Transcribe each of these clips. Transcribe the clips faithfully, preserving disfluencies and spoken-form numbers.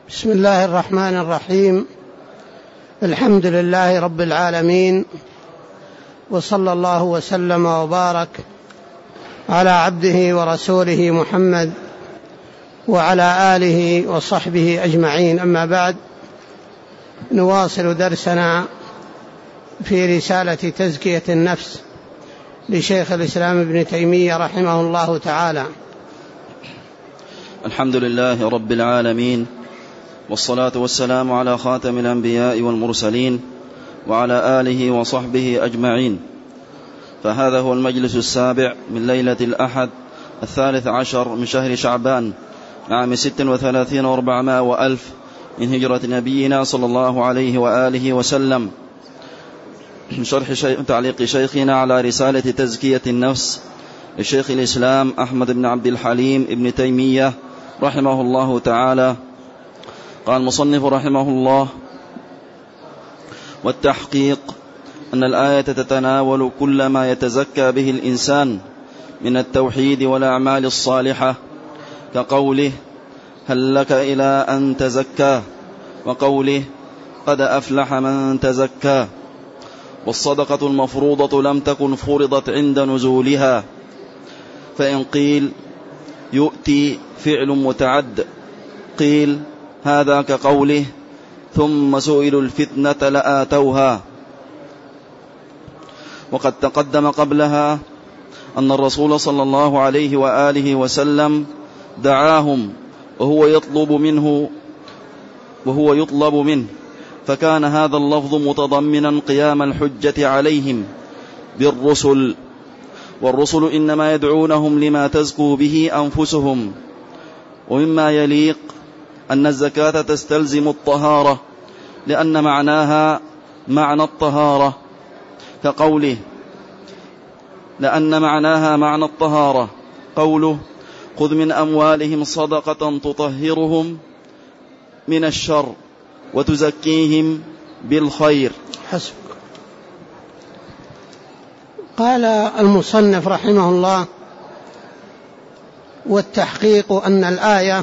بسم الله الرحمن الرحيم. الحمد لله رب العالمين، وصلى الله وسلم وبارك على عبده ورسوله محمد وعلى آله وصحبه أجمعين. أما بعد، نواصل درسنا في رسالة تزكية النفس لشيخ الإسلام ابن تيمية رحمه الله تعالى. الحمد لله رب العالمين، والصلاة والسلام على خاتم الأنبياء والمرسلين وعلى آله وصحبه أجمعين. فهذا هو المجلس السابع من ليلة الأحد الثالث عشر من شهر شعبان عام ست وثلاثين واربعمائة وألف من هجرة نبينا صلى الله عليه وآله وسلم، من شرح شيء تعليق شيخنا على رسالة تزكية النفس لشيخ الإسلام أحمد بن عبد الحليم ابن تيمية رحمه الله تعالى. قال المصنف رحمه الله: والتحقيق أن الآية تتناول كل ما يتزكى به الإنسان من التوحيد والأعمال الصالحة، كقوله: هل لك إلى أن تزكى، وقوله: قد أفلح من تزكى. والصدقة المفروضة لم تكن فرضت عند نزولها، فإن قيل يؤتي فعل متعد، قيل هذا كقوله: ثم سئلوا الفتنة لآتوها. وقد تقدم قبلها أن الرسول صلى الله عليه وآله وسلم دعاهم وهو يطلب منه وهو يطلب منه فكان هذا اللفظ متضمنا قيام الحجة عليهم بالرسل، والرسل إنما يدعونهم لما تزكو به أنفسهم. ومما يليق أن الزكاة تستلزم الطهارة، لأن معناها معنى الطهارة، كقوله: لأن معناها معنى الطهارة قوله: خذ من أموالهم صدقة تطهرهم من الشر وتزكيهم بالخير. حسب. قال المصنف رحمه الله: والتحقيق أن الآية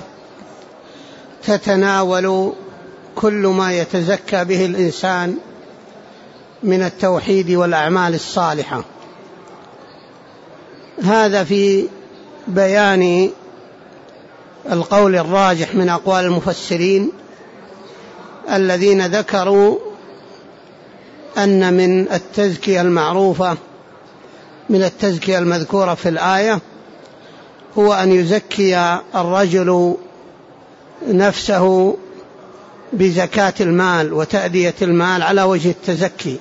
تتناول كل ما يتزكى به الإنسان من التوحيد والأعمال الصالحة. هذا في بيان القول الراجح من أقوال المفسرين الذين ذكروا أن من التزكية المعروفة من التزكية المذكورة في الآية هو أن يزكي الرجل نفسه بزكاة المال وتأدية المال على وجه التزكي،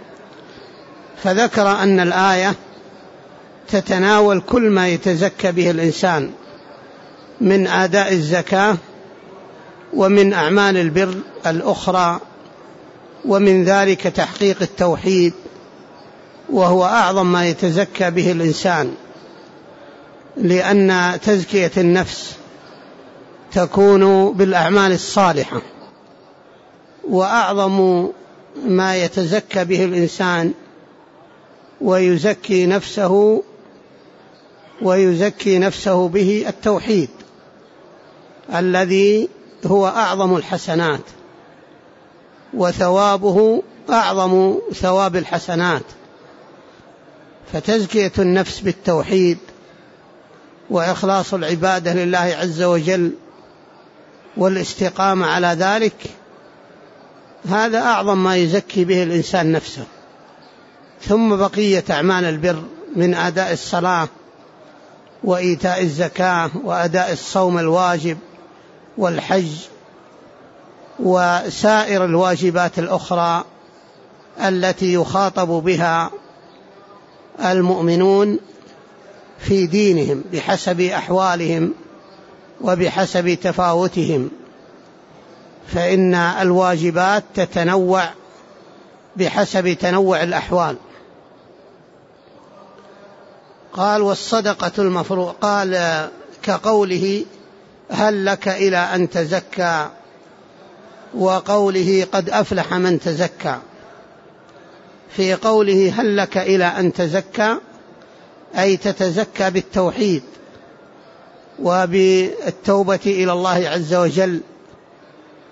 فذكر أن الآية تتناول كل ما يتزكى به الإنسان من أداء الزكاة ومن أعمال البر الأخرى، ومن ذلك تحقيق التوحيد، وهو أعظم ما يتزكى به الإنسان، لأن تزكية النفس تكون بالأعمال الصالحة، وأعظم ما يتزكى به الإنسان ويزكي نفسه ويزكي نفسه به التوحيد الذي هو أعظم الحسنات، وثوابه أعظم ثواب الحسنات. فتزكية النفس بالتوحيد وإخلاص العبادة لله عز وجل والاستقامة على ذلك، هذا أعظم ما يزكي به الإنسان نفسه. ثم بقية أعمال البر من أداء الصلاة وإيتاء الزكاة وأداء الصوم الواجب والحج وسائر الواجبات الأخرى التي يخاطب بها المؤمنون في دينهم بحسب أحوالهم وبحسب تفاوتهم، فإن الواجبات تتنوع بحسب تنوع الأحوال. قال: والصدقة المفروض، قال كقوله: هل لك إلى أن تزكى، وقوله: قد أفلح من تزكى. في قوله هل لك إلى أن تزكى أي تتزكى بالتوحيد وبالتوبة إلى الله عز وجل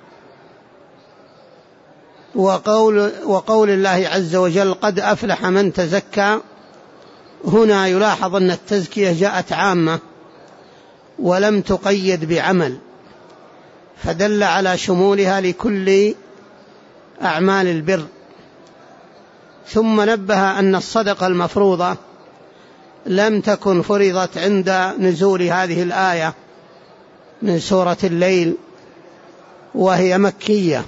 وقول, وقول الله عز وجل قد أفلح من تزكى، هنا يلاحظ أن التزكية جاءت عامة ولم تقيد بعمل، فدل على شمولها لكل أعمال البر. ثم نبه أن الصدقة المفروضة لم تكن فرضت عند نزول هذه الآية من سورة الليل، وهي مكية،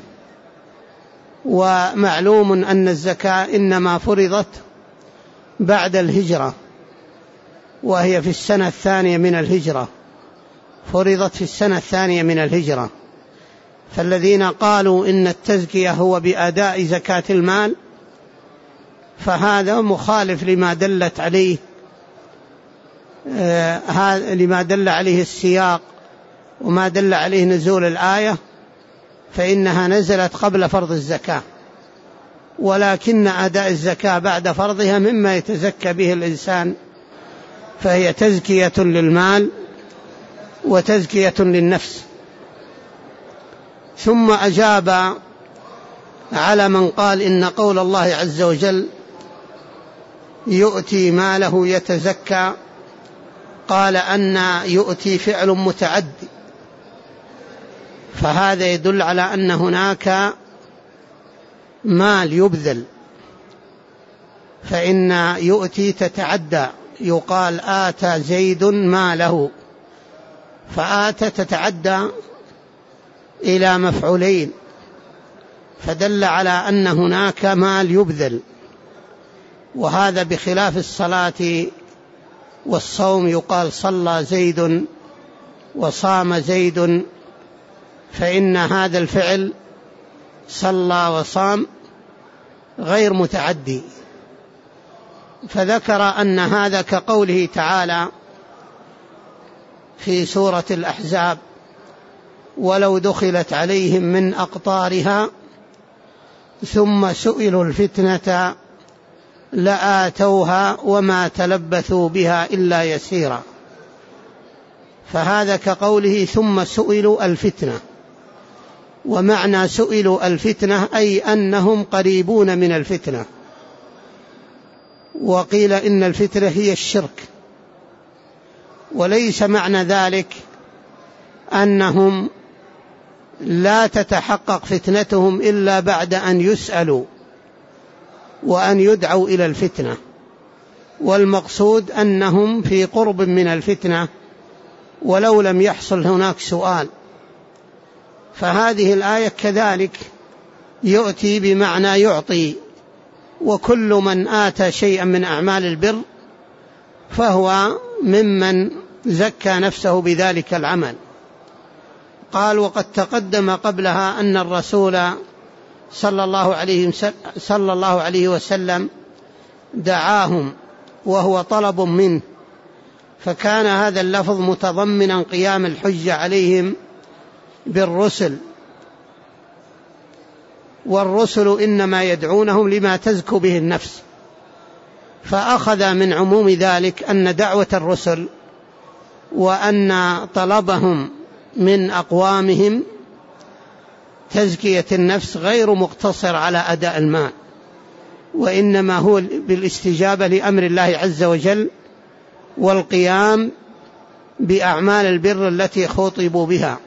ومعلوم أن الزكاة إنما فرضت بعد الهجرة، وهي في السنة الثانية من الهجرة، فرضت في السنة الثانية من الهجرة. فالذين قالوا إن التزكية هو بأداء زكاة المال فهذا مخالف لما دلت عليه آه لما دل عليه السياق وما دل عليه نزول الآية، فإنها نزلت قبل فرض الزكاة، ولكن أداء الزكاة بعد فرضها مما يتزكى به الإنسان، فهي تزكية للمال وتزكية للنفس. ثم أجاب على من قال إن قول الله عز وجل يؤتي ماله يتزكى، قال أن يؤتي فعل متعدي، فهذا يدل على أن هناك مال يبذل، فإن يؤتي تتعدى، يقال آتى زيد ماله، فآتى تتعدى إلى مفعولين، فدل على أن هناك مال يبذل، وهذا بخلاف الصلاة والصوم، يقال صلى زيد وصام زيد، فإن هذا الفعل صلى وصام غير متعدي. فذكر أن هذا كقوله تعالى في سورة الأحزاب ولو دخلت عليهم من أقطارها ثم سئلوا الفتنة لآتوها وما تلبثوا بها إلا يسيرا، فهذا كقوله ثم سئلوا الفتنة، ومعنى سئلوا الفتنة أي أنهم قريبون من الفتنة. وقيل إن الفتنة هي الشرك، وليس معنى ذلك أنهم لا تتحقق فتنتهم إلا بعد أن يسألوا وأن يدعوا إلى الفتنة، والمقصود أنهم في قرب من الفتنة ولو لم يحصل هناك سؤال. فهذه الآية كذلك يؤتي بمعنى يعطي، وكل من آتى شيئا من أعمال البر فهو ممن زكى نفسه بذلك العمل. قال وقد تقدم قبلها أن الرسول صلى الله عليه صلى الله عليه وسلم دعاهم وهو طلب منه، فكان هذا اللفظ متضمنا قيام الحجة عليهم بالرسل، والرسل إنما يدعونهم لما تزكو به النفس، فأخذ من عموم ذلك أن دعوة الرسل وأن طلبهم من أقوامهم تزكية النفس غير مقتصر على أداء المال، وإنما هو بالاستجابة لأمر الله عز وجل والقيام بأعمال البر التي خطبوا بها.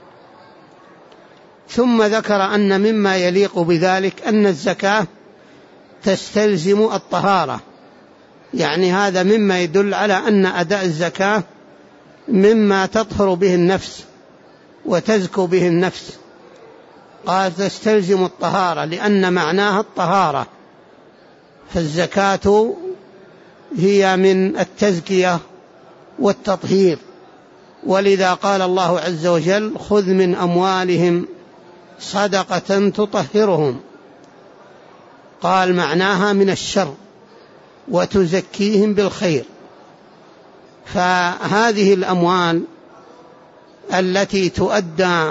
ثم ذكر أن مما يليق بذلك أن الزكاة تستلزم الطهارة، يعني هذا مما يدل على أن أداء الزكاة مما تطهر به النفس وتزكو به النفس. قال تستلزم الطهارة لأن معناها الطهارة، فالزكاة هي من التزكية والتطهير، ولذا قال الله عز وجل خذ من أموالهم صدقة تطهرهم، قال معناها من الشر وتزكيهم بالخير. فهذه الأموال التي تؤدى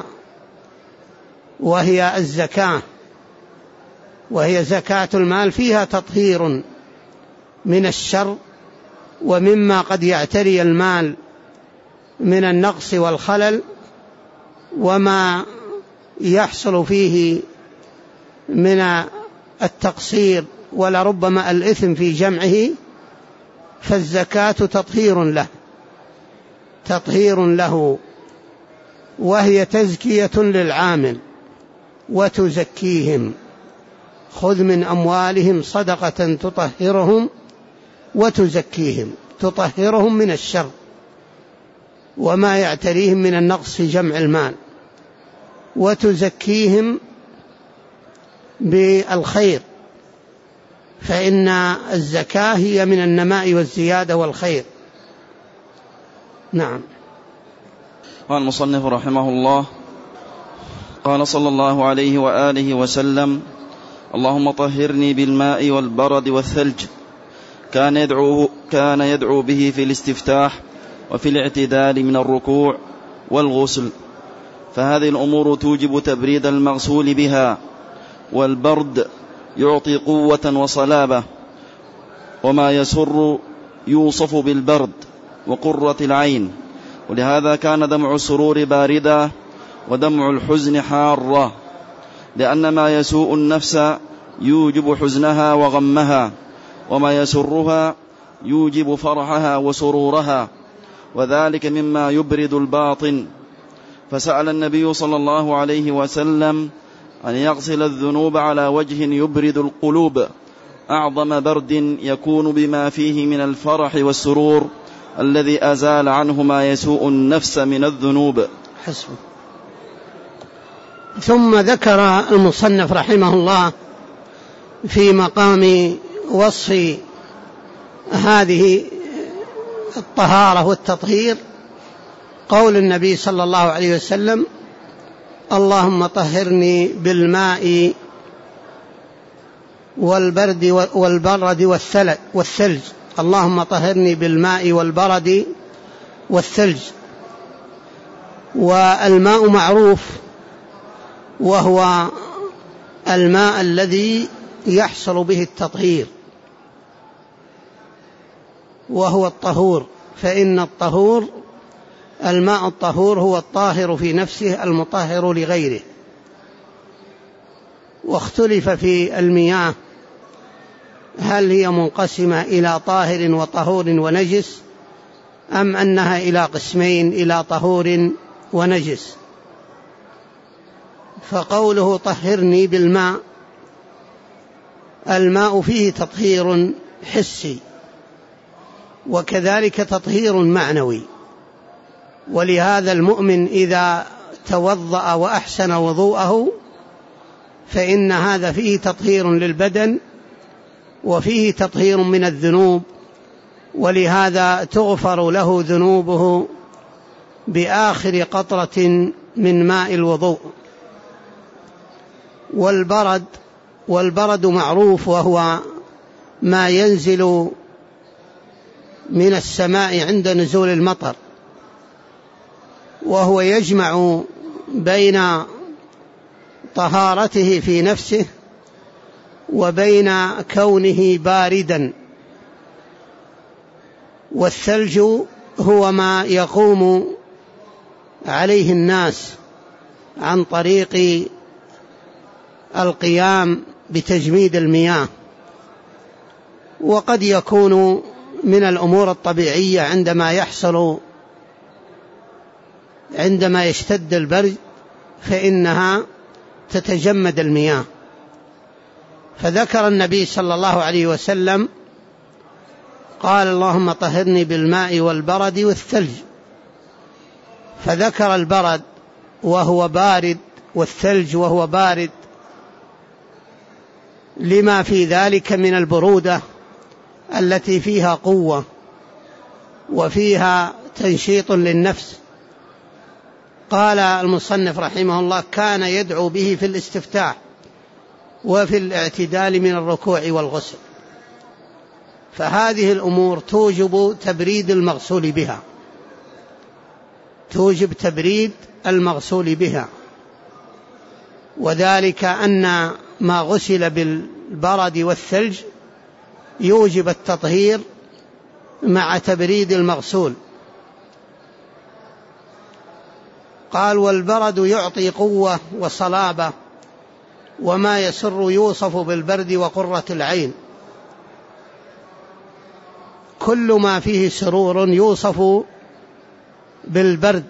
وهي الزكاة، وهي زكاة المال، فيها تطهير من الشر ومما قد يعتري المال من النقص والخلل، وما يحصل فيه من التقصير ولربما الإثم في جمعه، فالزكاة تطهير له تطهير له وهي تزكية للعامل وتزكيهم. خذ من أموالهم صدقة تطهرهم وتزكيهم، تطهرهم من الشر وما يعتريهم من النقص في جمع المال، وتزكيهم بالخير، فإن الزكاة هي من النماء والزيادة والخير. نعم. قال المصنف رحمه الله: قال صلى الله عليه وآله وسلم: اللهم طهرني بالماء والبرد والثلج. كان يدعو, كان يدعو به في الاستفتاح وفي الاعتدال من الركوع والغسل، فهذه الأمور توجب تبريد المغسول بها، والبرد يعطي قوة وصلابة، وما يسر يوصف بالبرد وقرة العين، ولهذا كان دمع السرور باردا ودمع الحزن حارا، لأن ما يسوء النفس يوجب حزنها وغمها، وما يسرها يوجب فرحها وسرورها، وذلك مما يبرد الباطن. فسأل النبي صلى الله عليه وسلم أن يغسل الذنوب على وجه يبرد القلوب، أعظم برد يكون بما فيه من الفرح والسرور الذي أزال عنه ما يسوء النفس من الذنوب. حسب. ثم ذكر المصنف رحمه الله في مقام وصف هذه الطهارة والتطهير قول النبي صلى الله عليه وسلم: اللهم طهرني بالماء والبرد والبرد والثلج. اللهم طهرني بالماء والبرد والثلج. والماء معروف، وهو الماء الذي يحصل به التطهير، وهو الطهور، فإن الطهور الماء الطهور هو الطاهر في نفسه المطهر لغيره. واختلف في المياه هل هي منقسمة إلى طاهر وطهور ونجس، أم أنها إلى قسمين، إلى طهور ونجس. فقوله طهرني بالماء، الماء فيه تطهير حسي وكذلك تطهير معنوي، ولهذا المؤمن إذا توضأ وأحسن وضوءه فإن هذا فيه تطهير للبدن وفيه تطهير من الذنوب، ولهذا تغفر له ذنوبه بآخر قطرة من ماء الوضوء. والبرد والبرد معروف، وهو ما ينزل من السماء عند نزول المطر، وهو يجمع بين طهارته في نفسه وبين كونه باردا. والثلج هو ما يقوم عليه الناس عن طريق القيام بتجميد المياه، وقد يكون من الأمور الطبيعية عندما يحصل عندما يشتد البرد فإنها تتجمد المياه. فذكر النبي صلى الله عليه وسلم قال: اللهم طهرني بالماء والبرد والثلج، فذكر البرد وهو بارد والثلج وهو بارد لما في ذلك من البرودة التي فيها قوة وفيها تنشيط للنفس. قال المصنف رحمه الله: كان يدعو به في الاستفتاح وفي الاعتدال من الركوع والغسل. فهذه الأمور توجب تبريد المغسول بها توجب تبريد المغسول بها وذلك أن ما غسل بالبرد والثلج يوجب التطهير مع تبريد المغسول. قال: والبرد يعطي قوة وصلابة، وما يسر يوصف بالبرد وقرة العين. كل ما فيه سرور يوصف بالبرد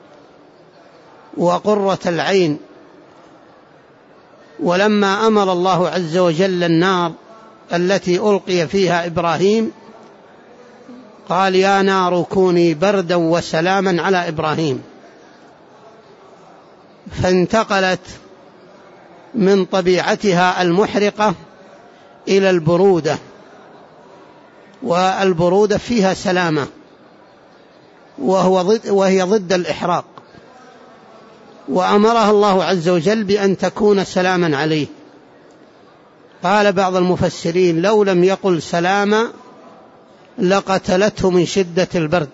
وقرة العين. ولما أمر الله عز وجل النار التي ألقي فيها إبراهيم قال يا نار كوني بردا وسلاما على إبراهيم، فانتقلت من طبيعتها المحرقة إلى البرودة، والبرودة فيها سلامة، وهو ضد وهي ضد الإحراق، وأمرها الله عز وجل بأن تكون سلاما عليه. قال بعض المفسرين لو لم يقل سلاما لقتلته من شدة البرد.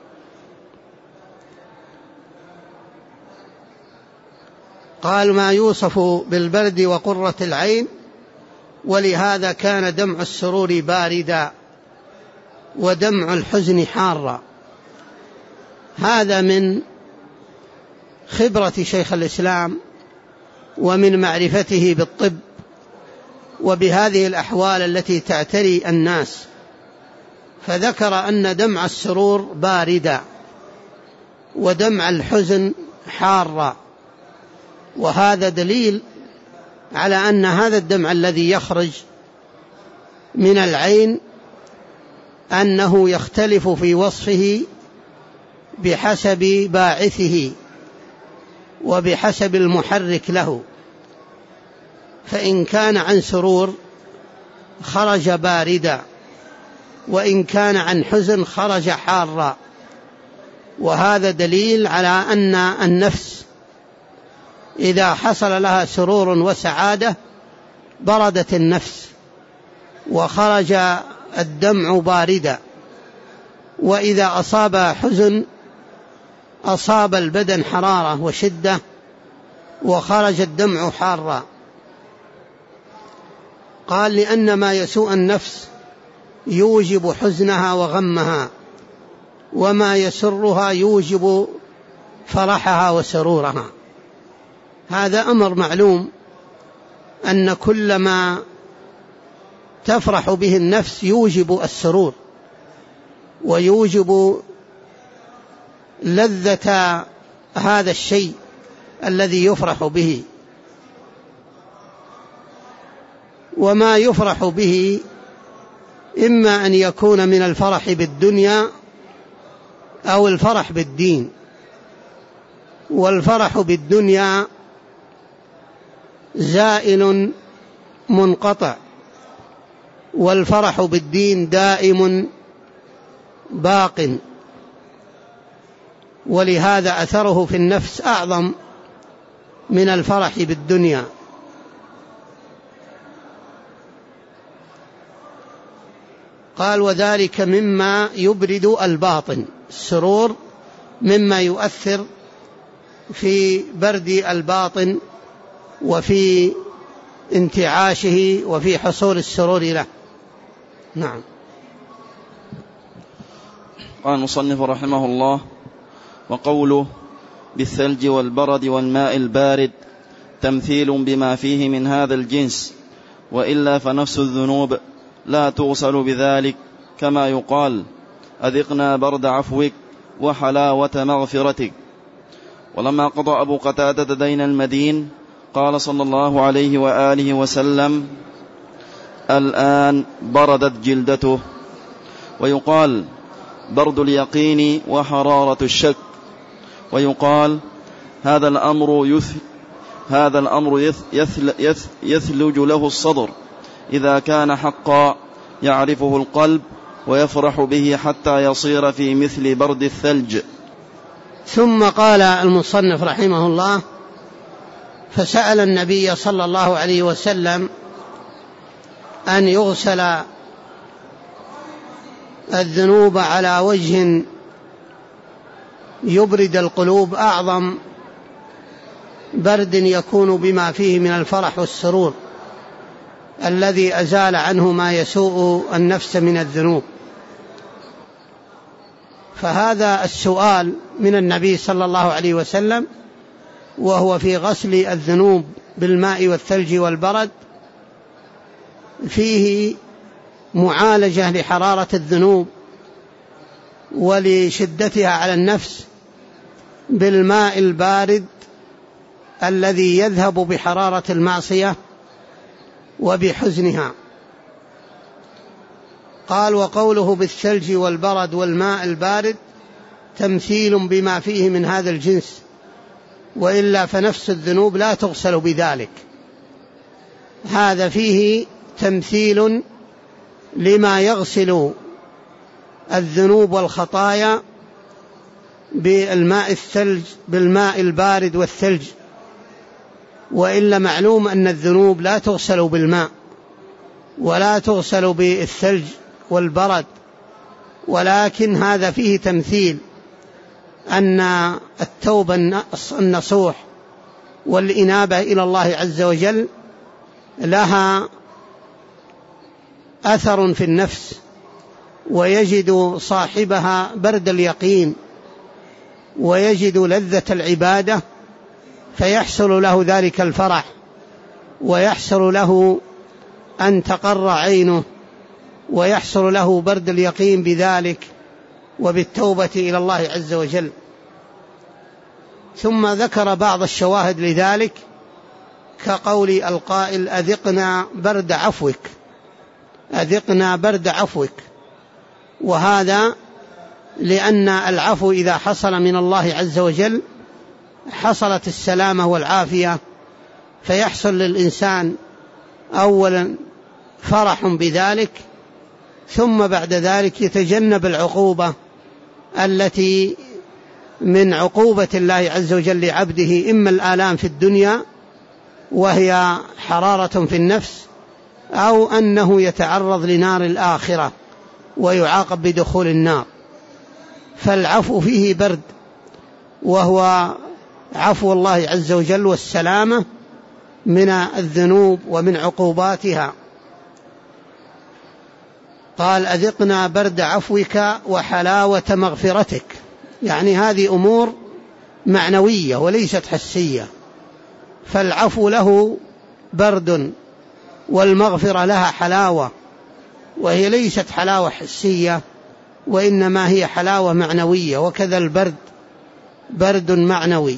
قال ما يوصف بالبرد وقرة العين، ولهذا كان دمع السرور باردا ودمع الحزن حارا. هذا من خبرة شيخ الإسلام ومن معرفته بالطب وبهذه الأحوال التي تعتري الناس، فذكر أن دمع السرور باردا ودمع الحزن حارا، وهذا دليل على أن هذا الدمع الذي يخرج من العين أنه يختلف في وصفه بحسب باعثه وبحسب المحرك له، فإن كان عن سرور خرج باردا، وإن كان عن حزن خرج حارا. وهذا دليل على أن النفس إذا حصل لها سرور وسعادة بردت النفس وخرج الدمع باردا، وإذا أصاب حزن أصاب البدن حرارة وشدة وخرج الدمع حارا. قال لأن ما يسوء النفس يوجب حزنها وغمها، وما يسرها يوجب فرحها وسرورها. هذا أمر معلوم أن كل ما تفرح به النفس يوجب السرور ويوجب لذة هذا الشيء الذي يفرح به. وما يفرح به إما أن يكون من الفرح بالدنيا أو الفرح بالدين. والفرح بالدنيا زائل منقطع، والفرح بالدين دائم باق، ولهذا أثره في النفس أعظم من الفرح بالدنيا. قال وذلك مما يبرد الباطن، السرور مما يؤثر في برد الباطن وفي انتعاشه وفي حصول السرور له. نعم. قال المصنف رحمه الله: وقوله بالثلج والبرد والماء البارد تمثيل بما فيه من هذا الجنس، وإلا فنفس الذنوب لا توصل بذلك، كما يقال أذقنا برد عفوك وحلاوة مغفرتك. ولما قضى أبو قتادة دين المدين قال صلى الله عليه وآله وسلم: الآن بردت جلدته. ويقال برد اليقين وحرارة الشك. ويقال هذا الأمر يث هذا الأمر يث يثل يث يثلج له الصدر إذا كان حقا يعرفه القلب ويفرح به حتى يصير في مثل برد الثلج. ثم قال المصنف رحمه الله: فسأل النبي صلى الله عليه وسلم أن يغسل الذنوب على وجه يبرد القلوب أعظم برد يكون بما فيه من الفرح والسرور الذي أزال عنه ما يسوء النفس من الذنوب. فهذا السؤال من النبي صلى الله عليه وسلم وهو في غسل الذنوب بالماء والثلج والبرد فيه معالجة لحرارة الذنوب ولشدتها على النفس بالماء البارد الذي يذهب بحرارة المعصية وبحزنها. قال: وقوله بالثلج والبرد والماء البارد تمثيل بما فيه من هذا الجنس، وإلا فنفس الذنوب لا تغسل بذلك. هذا فيه تمثيل لما يغسل الذنوب والخطايا بالماء الثلج بالماء البارد والثلج، وإلا معلوم أن الذنوب لا تغسل بالماء ولا تغسل بالثلج والبرد، ولكن هذا فيه تمثيل أن التوبة النصوح والإنابة إلى الله عز وجل لها أثر في النفس، ويجد صاحبها برد اليقين ويجد لذة العبادة، فيحصل له ذلك الفرح ويحصل له أن تقر عينه ويحصل له برد اليقين بذلك وبالتوبة إلى الله عز وجل. ثم ذكر بعض الشواهد لذلك كقول القائل: أذقنا برد عفوك، أذقنا برد عفوك. وهذا لأن العفو إذا حصل من الله عز وجل حصلت السلامة والعافية، فيحصل للإنسان أولا فرح بذلك، ثم بعد ذلك يتجنب العقوبة التي من عقوبة الله عز وجل لعبده، إما الآلام في الدنيا وهي حرارة في النفس، أو أنه يتعرض لنار الآخرة ويعاقب بدخول النار. فالعفو فيه برد، وهو عفو الله عز وجل والسلامة من الذنوب ومن عقوباتها. قال: أذقنا برد عفوك وحلاوة مغفرتك، يعني هذه أمور معنوية وليست حسية، فالعفو له برد والمغفرة لها حلاوة، وهي ليست حلاوة حسية وإنما هي حلاوة معنوية، وكذا البرد برد معنوي.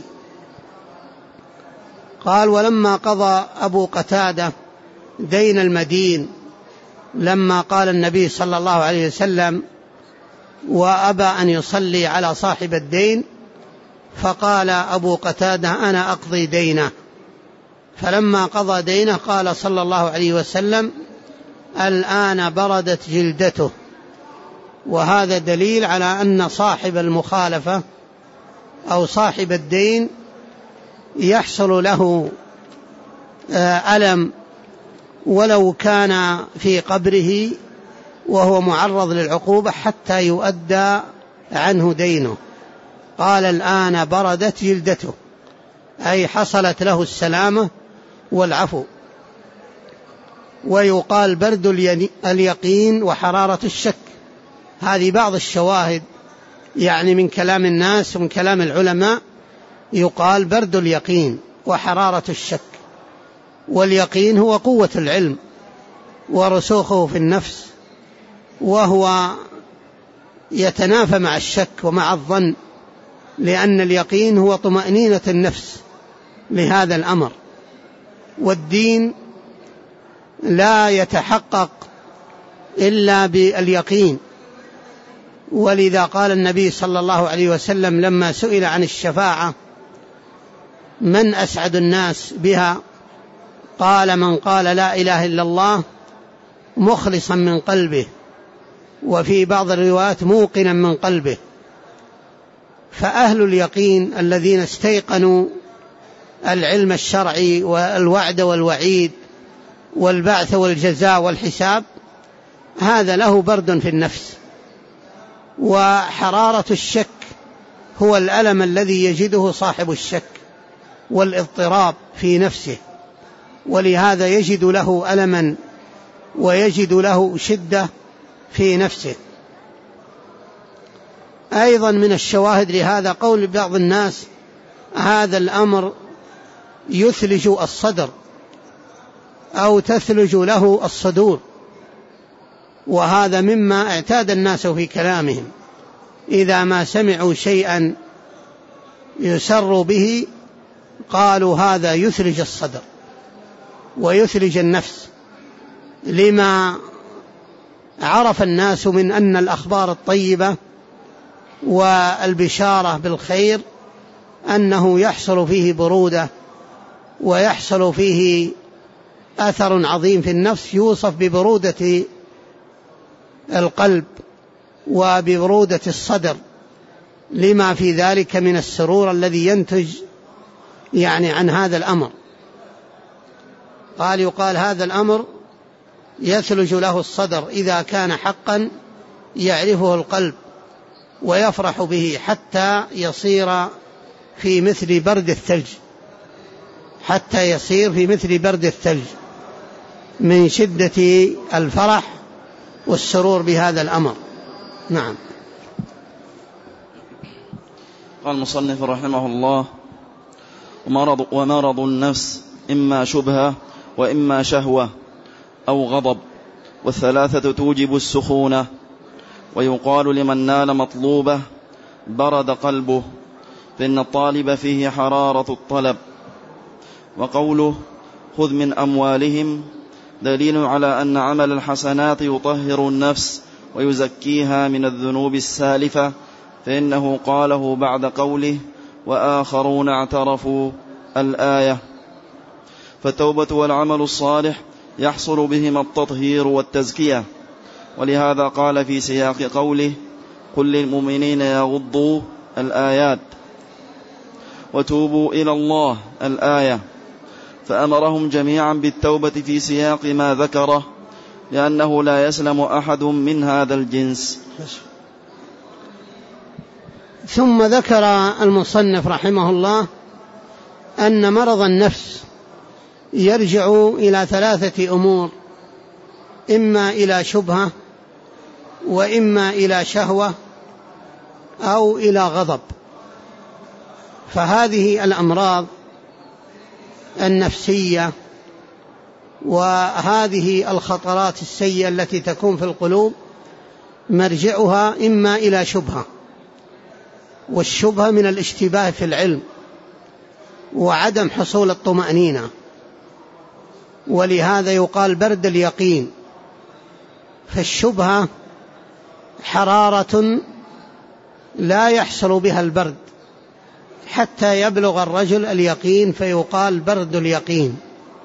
قال: ولما قضى أبو قتادة دين المدين، لما قال النبي صلى الله عليه وسلم: وأبى أن يصلي على صاحب الدين، فقال أبو قتادة: أنا أقضي دينه. فلما قضى دينه قال صلى الله عليه وسلم: الآن بردت جلدته. وهذا دليل على أن صاحب المخالفة أو صاحب الدين يحصل له ألم ولو كان في قبره وهو معرض للعقوبة حتى يؤدى عنه دينه. قال: الآن بردت جلدته، أي حصلت له السلامة والعفو. ويقال برد اليقين وحرارة الشك. هذه بعض الشواهد يعني من كلام الناس ومن كلام العلماء، يقال برد اليقين وحرارة الشك. واليقين هو قوة العلم ورسوخه في النفس، وهو يتنافى مع الشك ومع الظن، لأن اليقين هو طمأنينة النفس لهذا الأمر. والدين لا يتحقق إلا باليقين، ولذا قال النبي صلى الله عليه وسلم لما سئل عن الشفاعة: من أسعد الناس بها؟ قال: من قال لا إله إلا الله مخلصا من قلبه، وفي بعض الروايات موقنا من قلبه. فأهل اليقين الذين استيقنوا العلم الشرعي والوعد والوعيد والبعث والجزاء والحساب، هذا له برد في النفس. وحرارة الشك هو الألم الذي يجده صاحب الشك والاضطراب في نفسه، ولهذا يجد له ألما ويجد له شدة في نفسه. أيضا من الشواهد لهذا قول بعض الناس: هذا الأمر يثلج الصدر أو تثلج له الصدور، وهذا مما اعتاد الناس في كلامهم، إذا ما سمعوا شيئا يسر به قالوا هذا يثلج الصدر ويثلج النفس، لما عرف الناس من أن الأخبار الطيبة والبشارة بالخير أنه يحصل فيه برودة ويحصل فيه أثر عظيم في النفس، يوصف ببرودة القلب وببرودة الصدر، لما في ذلك من السرور الذي ينتج يعني عن هذا الأمر. قال يقال هذا الأمر يثلج له الصدر إذا كان حقا يعرفه القلب ويفرح به، حتى يصير في مثل برد الثلج، حتى يصير في مثل برد الثلج من شدة الفرح والسرور بهذا الأمر. نعم. قال المصنف رحمه الله: ومرض, ومرض النفس إما شبهة وإما شهوة أو غضب، والثلاثة توجب السخونة. ويقال لمن نال مطلوبه برد قلبه، فإن الطالب فيه حرارة الطلب. وقوله خذ من أموالهم دليل على أن عمل الحسنات يطهر النفس ويزكيها من الذنوب السالفة، فإنه قاله بعد قوله وآخرون اعترفوا الآية. فالتوبة والعمل الصالح يحصل بهما التطهير والتزكية، ولهذا قال في سياق قوله قل للمؤمنين يغضوا الآيات وتوبوا إلى الله الآية، فأمرهم جميعا بالتوبة في سياق ما ذكره، لأنه لا يسلم أحد من هذا الجنس. ثم ذكر المصنف رحمه الله أن مرض النفس يرجع إلى ثلاثة أمور: إما إلى شبهة، وإما إلى شهوة، أو إلى غضب. فهذه الأمراض النفسية وهذه الخطرات السيئة التي تكون في القلوب مرجعها إما إلى شبهة، والشبهة من الاشتباه في العلم وعدم حصول الطمأنينة، ولهذا يقال برد اليقين. فالشبهة حرارة لا يحصل بها البرد حتى يبلغ الرجل اليقين فيقال برد اليقين.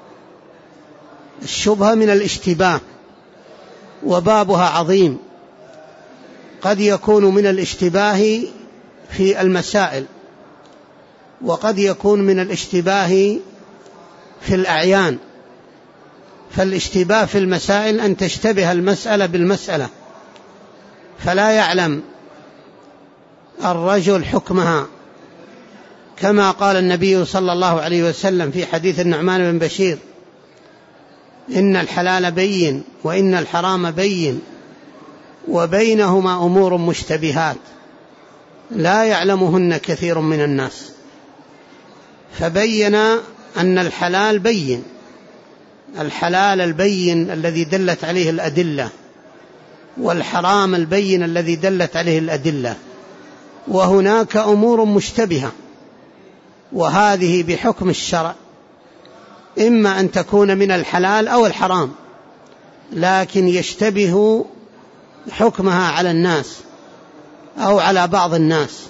الشبهة من الاشتباه وبابها عظيم، قد يكون من الاشتباه في المسائل، وقد يكون من الاشتباه في الأعيان. فالاشتباه في المسائل أن تشتبه المسألة بالمسألة فلا يعلم الرجل حكمها، كما قال النبي صلى الله عليه وسلم في حديث النعمان بن بشير: إن الحلال بين وإن الحرام بين وبينهما أمور مشتبهات لا يعلمهن كثير من الناس. فبين أن الحلال بين، الحلال البين الذي دلت عليه الأدلة، والحرام البين الذي دلت عليه الأدلة، وهناك أمور مشتبهة، وهذه بحكم الشرع إما أن تكون من الحلال أو الحرام، لكن يشتبه حكمها على الناس أو على بعض الناس.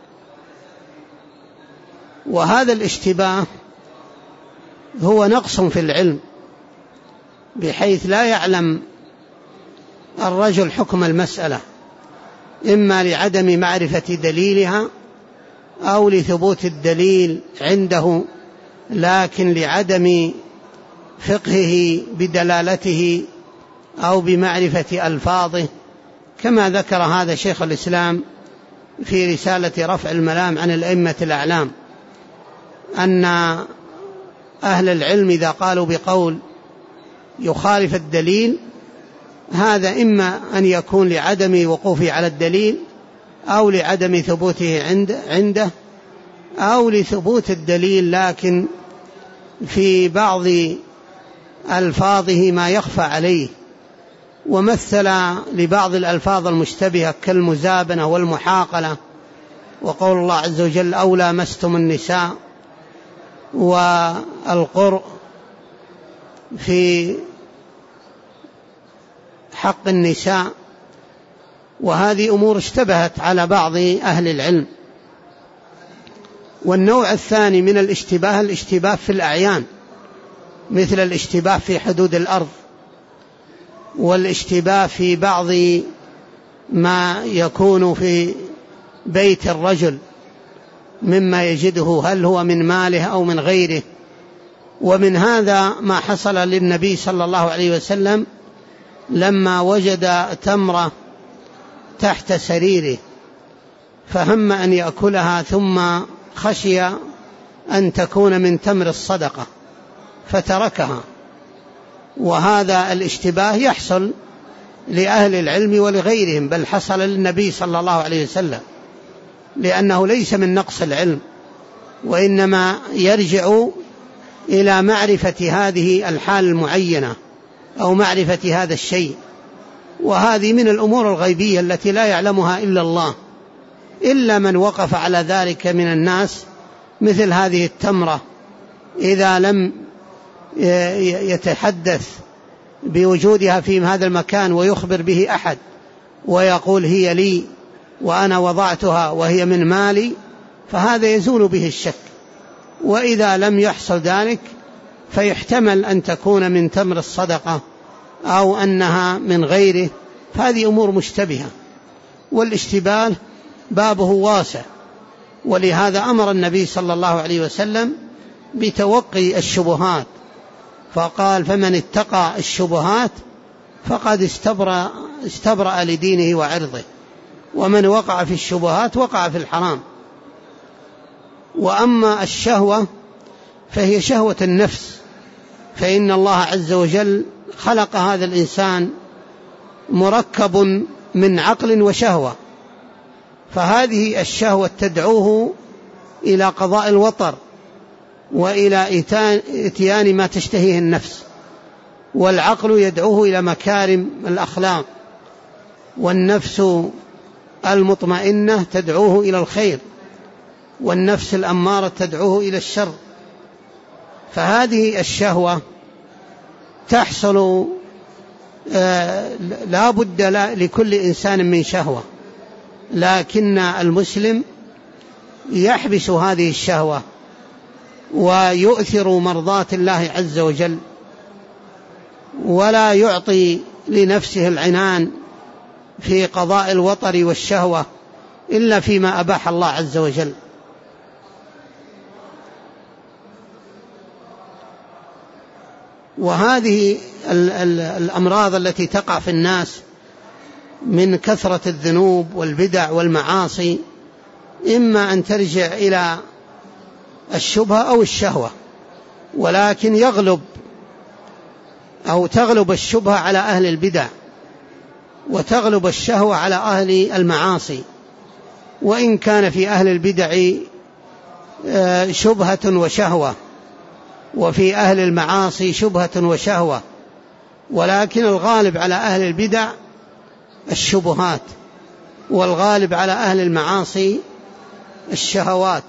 وهذا الاشتباه هو نقص في العلم، بحيث لا يعلم الرجل حكم المسألة، إما لعدم معرفة دليلها أو لثبوت الدليل عنده، لكن لعدم فقهه بدلالته أو بمعرفة ألفاظه، كما ذكر هذا شيخ الإسلام في رسالة رفع الملام عن الأئمة الأعلام، أن أهل العلم إذا قالوا بقول يخالف الدليل، هذا إما أن يكون لعدم وقوفه على الدليل أو لعدم ثبوته عنده, عنده أو لثبوت الدليل لكن في بعض ألفاظه ما يخفى عليه، ومثل لبعض الألفاظ المشتبهة كالمزابنة والمحاقلة، وقول الله عز وجل أو لامستم النساء، والقرء في حق النساء. وهذه أمور اشتبهت على بعض أهل العلم. والنوع الثاني من الاشتباه الاشتباه في الأعيان، مثل الاشتباه في حدود الأرض، والاشتباه في بعض ما يكون في بيت الرجل مما يجده، هل هو من ماله أو من غيره. ومن هذا ما حصل للنبي صلى الله عليه وسلم لما وجد تمرة تحت سريره فهم أن يأكلها، ثم خشي أن تكون من تمر الصدقة فتركها. وهذا الاشتباه يحصل لأهل العلم ولغيرهم، بل حصل للنبي صلى الله عليه وسلم، لأنه ليس من نقص العلم، وإنما يرجع إلى معرفة هذه الحال المعينة أو معرفة هذا الشيء. وهذه من الأمور الغيبية التي لا يعلمها إلا الله، إلا من وقف على ذلك من الناس، مثل هذه التمرة إذا لم يتحدث بوجودها في هذا المكان ويخبر به أحد ويقول هي لي وأنا وضعتها وهي من مالي، فهذا يزول به الشك. وإذا لم يحصل ذلك فيحتمل أن تكون من تمر الصدقة أو أنها من غيره، فهذه أمور مشتبهة. والاشتباه بابه واسع، ولهذا أمر النبي صلى الله عليه وسلم بتوقي الشبهات، فقال فمن اتقى الشبهات فقد استبرأ, استبرأ لدينه وعرضه، ومن وقع في الشبهات وقع في الحرام. وأما الشهوة فهي شهوة النفس، فإن الله عز وجل خلق هذا الإنسان مركب من عقل وشهوة، فهذه الشهوة تدعوه إلى قضاء الوطر وإلى إتيان ما تشتهيه النفس، والعقل يدعوه إلى مكارم الأخلاق، والنفس المطمئنة تدعوه إلى الخير، والنفس الأمارة تدعوه إلى الشر. فهذه الشهوة تحصل آه لا بد لكل إنسان من شهوة، لكن المسلم يحبس هذه الشهوة ويؤثر مرضاة الله عز وجل، ولا يعطي لنفسه العنان في قضاء الوطر والشهوة إلا فيما أباح الله عز وجل. وهذه الأمراض التي تقع في الناس من كثرة الذنوب والبدع والمعاصي إما أن ترجع إلى الشبهة أو الشهوة، ولكن يغلب أو تغلب الشبهة على أهل البدع، وتغلب الشهوة على أهل المعاصي. وإن كان في أهل البدع شبهة وشهوة، وفي أهل المعاصي شبهة وشهوة، ولكن الغالب على أهل البدع الشبهات، والغالب على أهل المعاصي الشهوات.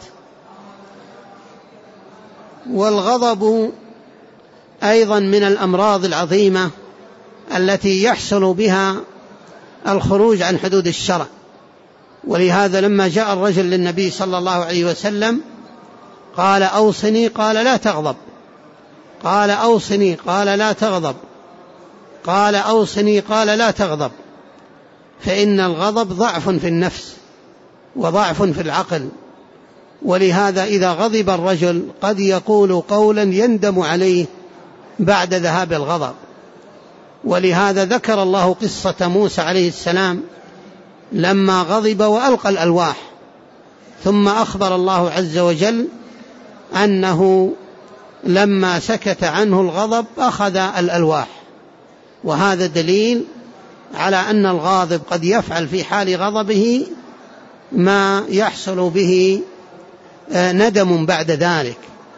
والغضب أيضا من الأمراض العظيمة التي يحصل بها الخروج عن حدود الشرع. ولهذا لما جاء الرجل للنبي صلى الله عليه وسلم قال أوصني، قال لا تغضب، قال أوصني، قال لا تغضب، قال أوصني، قال لا تغضب، فإن الغضب ضعف في النفس وضعف في العقل. ولهذا إذا غضب الرجل قد يقول قولا يندم عليه بعد ذهاب الغضب. ولهذا ذكر الله قصة موسى عليه السلام لما غضب وألقى الألواح، ثم أخبر الله عز وجل أنه لما سكت عنه الغضب أخذ الألواح. وهذا دليل على أن الغاضب قد يفعل في حال غضبه ما يحصل به ندم بعد ذلك.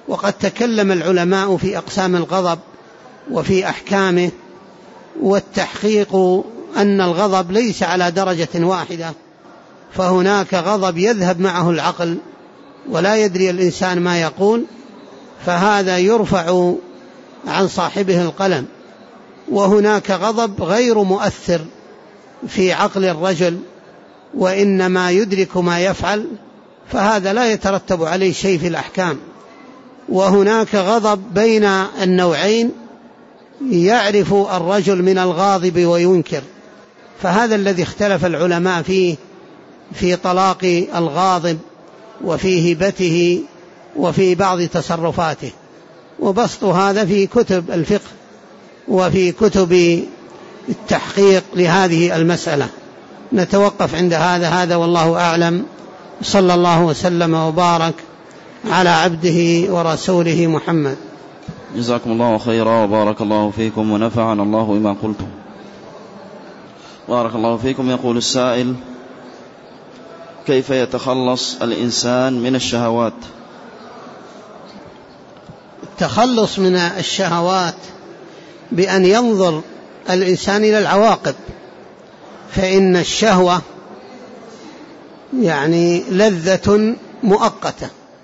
وقد تكلم العلماء في أقسام الغضب وفي أحكامه، والتحقيق أن الغضب ليس على درجة واحدة، فهناك غضب يذهب معه العقل ولا يدري الإنسان ما يقول، فهذا يرفع عن صاحبه القلم، وهناك غضب غير مؤثر في عقل الرجل وإنما يدرك ما يفعل، فهذا لا يترتب عليه شيء في الأحكام. وهناك غضب بين النوعين يعرف الرجل من الغاضب وينكر، فهذا الذي اختلف العلماء فيه في طلاق الغاضب وفي هبته وفي بعض تصرفاته، وبسط هذا في كتب الفقه وفي كتب التحقيق لهذه المسألة. نتوقف عند هذا هذا والله أعلم، صلى الله وسلم وبارك على عبده ورسوله محمد. جزاكم الله خيرا وبارك الله فيكم ونفعنا الله بما قلتم. بارك الله فيكم. يقول السائل: كيف يتخلص الإنسان من الشهوات؟ التخلص من الشهوات بأن ينظر الإنسان إلى العواقب، فإن الشهوة يعني لذة مؤقتة،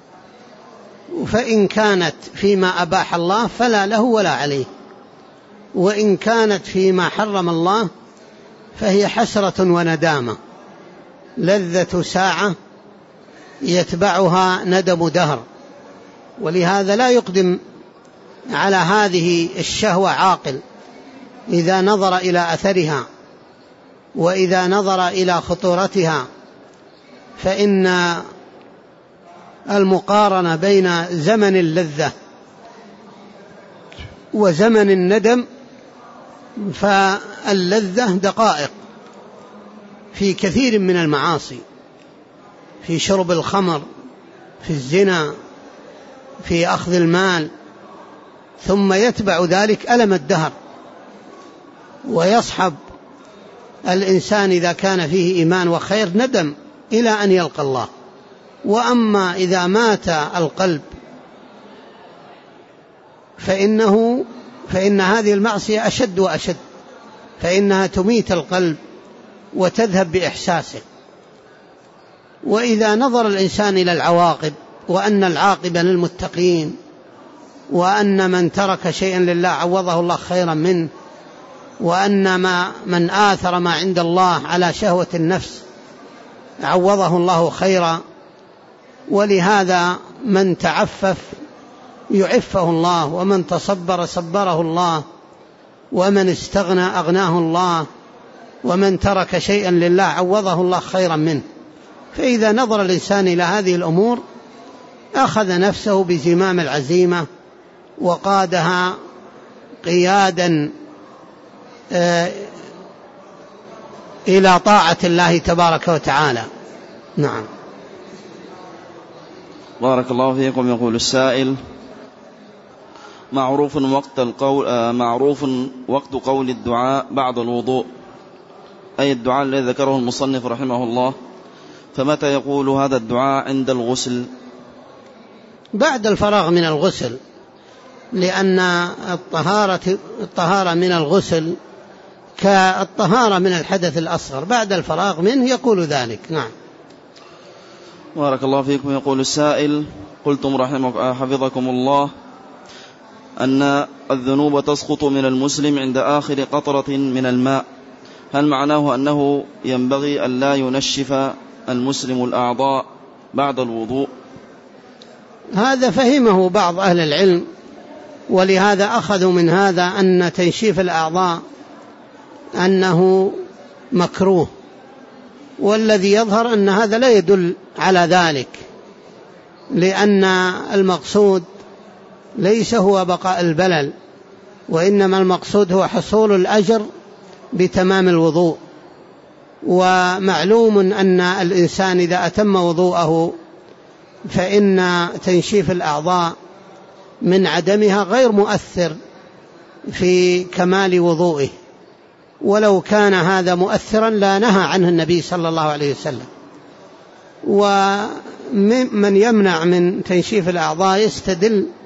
فإن كانت فيما أباح الله فلا له ولا عليه، وإن كانت فيما حرم الله فهي حسرة وندامة، لذة ساعة يتبعها ندم دهر. ولهذا لا يقدم على هذه الشهوة عاقل إذا نظر إلى أثرها وإذا نظر إلى خطورتها، فإن المقارنة بين زمن اللذة وزمن الندم، فاللذة دقائق في كثير من المعاصي، في شرب الخمر، في الزنا، في أخذ المال، ثم يتبع ذلك ألم الدهر، ويصحب الإنسان إذا كان فيه إيمان وخير ندم إلى أن يلقى الله. وأما إذا مات القلب فإنه فإن هذه المعصية أشد وأشد، فإنها تميت القلب وتذهب بإحساسه. وإذا نظر الإنسان إلى العواقب وأن العاقبة للمتقين، وأن من ترك شيئا لله عوضه الله خيرا منه، وأن ما من آثر ما عند الله على شهوة النفس عوضه الله خيرا، ولهذا من تعفف يعفه الله، ومن تصبر صبره الله، ومن استغنى أغناه الله، ومن ترك شيئا لله عوضه الله خيرا منه. فإذا نظر الإنسان إلى هذه الأمور أخذ نفسه بزمام العزيمة وقادها قيادا إلى طاعة الله تبارك وتعالى. نعم. بارك الله فيكم. يقول السائل: معروف وقت القول معروف وقت قول الدعاء بعد الوضوء، أي الدعاء الذي ذكره المصنف رحمه الله، فمتى يقول هذا الدعاء عند الغسل؟ بعد الفراغ من الغسل، لأن الطهارة الطهارة من الغسل كالطهارة من الحدث الأصغر، بعد الفراغ منه يقول ذلك. نعم. بارك الله فيكم. يقول السائل: قلتم رحمك حفظكم الله أن الذنوب تسقط من المسلم عند آخر قطرة من الماء، هل معناه أنه ينبغي أن لا ينشف المسلم الأعضاء بعد الوضوء؟ هذا فهمه بعض أهل العلم، ولهذا أخذوا من هذا أن تنشيف الأعضاء أنه مكروه، والذي يظهر أن هذا لا يدل على ذلك، لأن المقصود ليس هو بقاء البلل، وإنما المقصود هو حصول الأجر بتمام الوضوء. ومعلوم أن الإنسان إذا أتم وضوءه فإن تنشيف الأعضاء من عدمها غير مؤثر في كمال وضوئه، ولو كان هذا مؤثرا لا نهى عنه النبي صلى الله عليه وسلم. ومن يمنع من تنشيف الأعضاء يستدل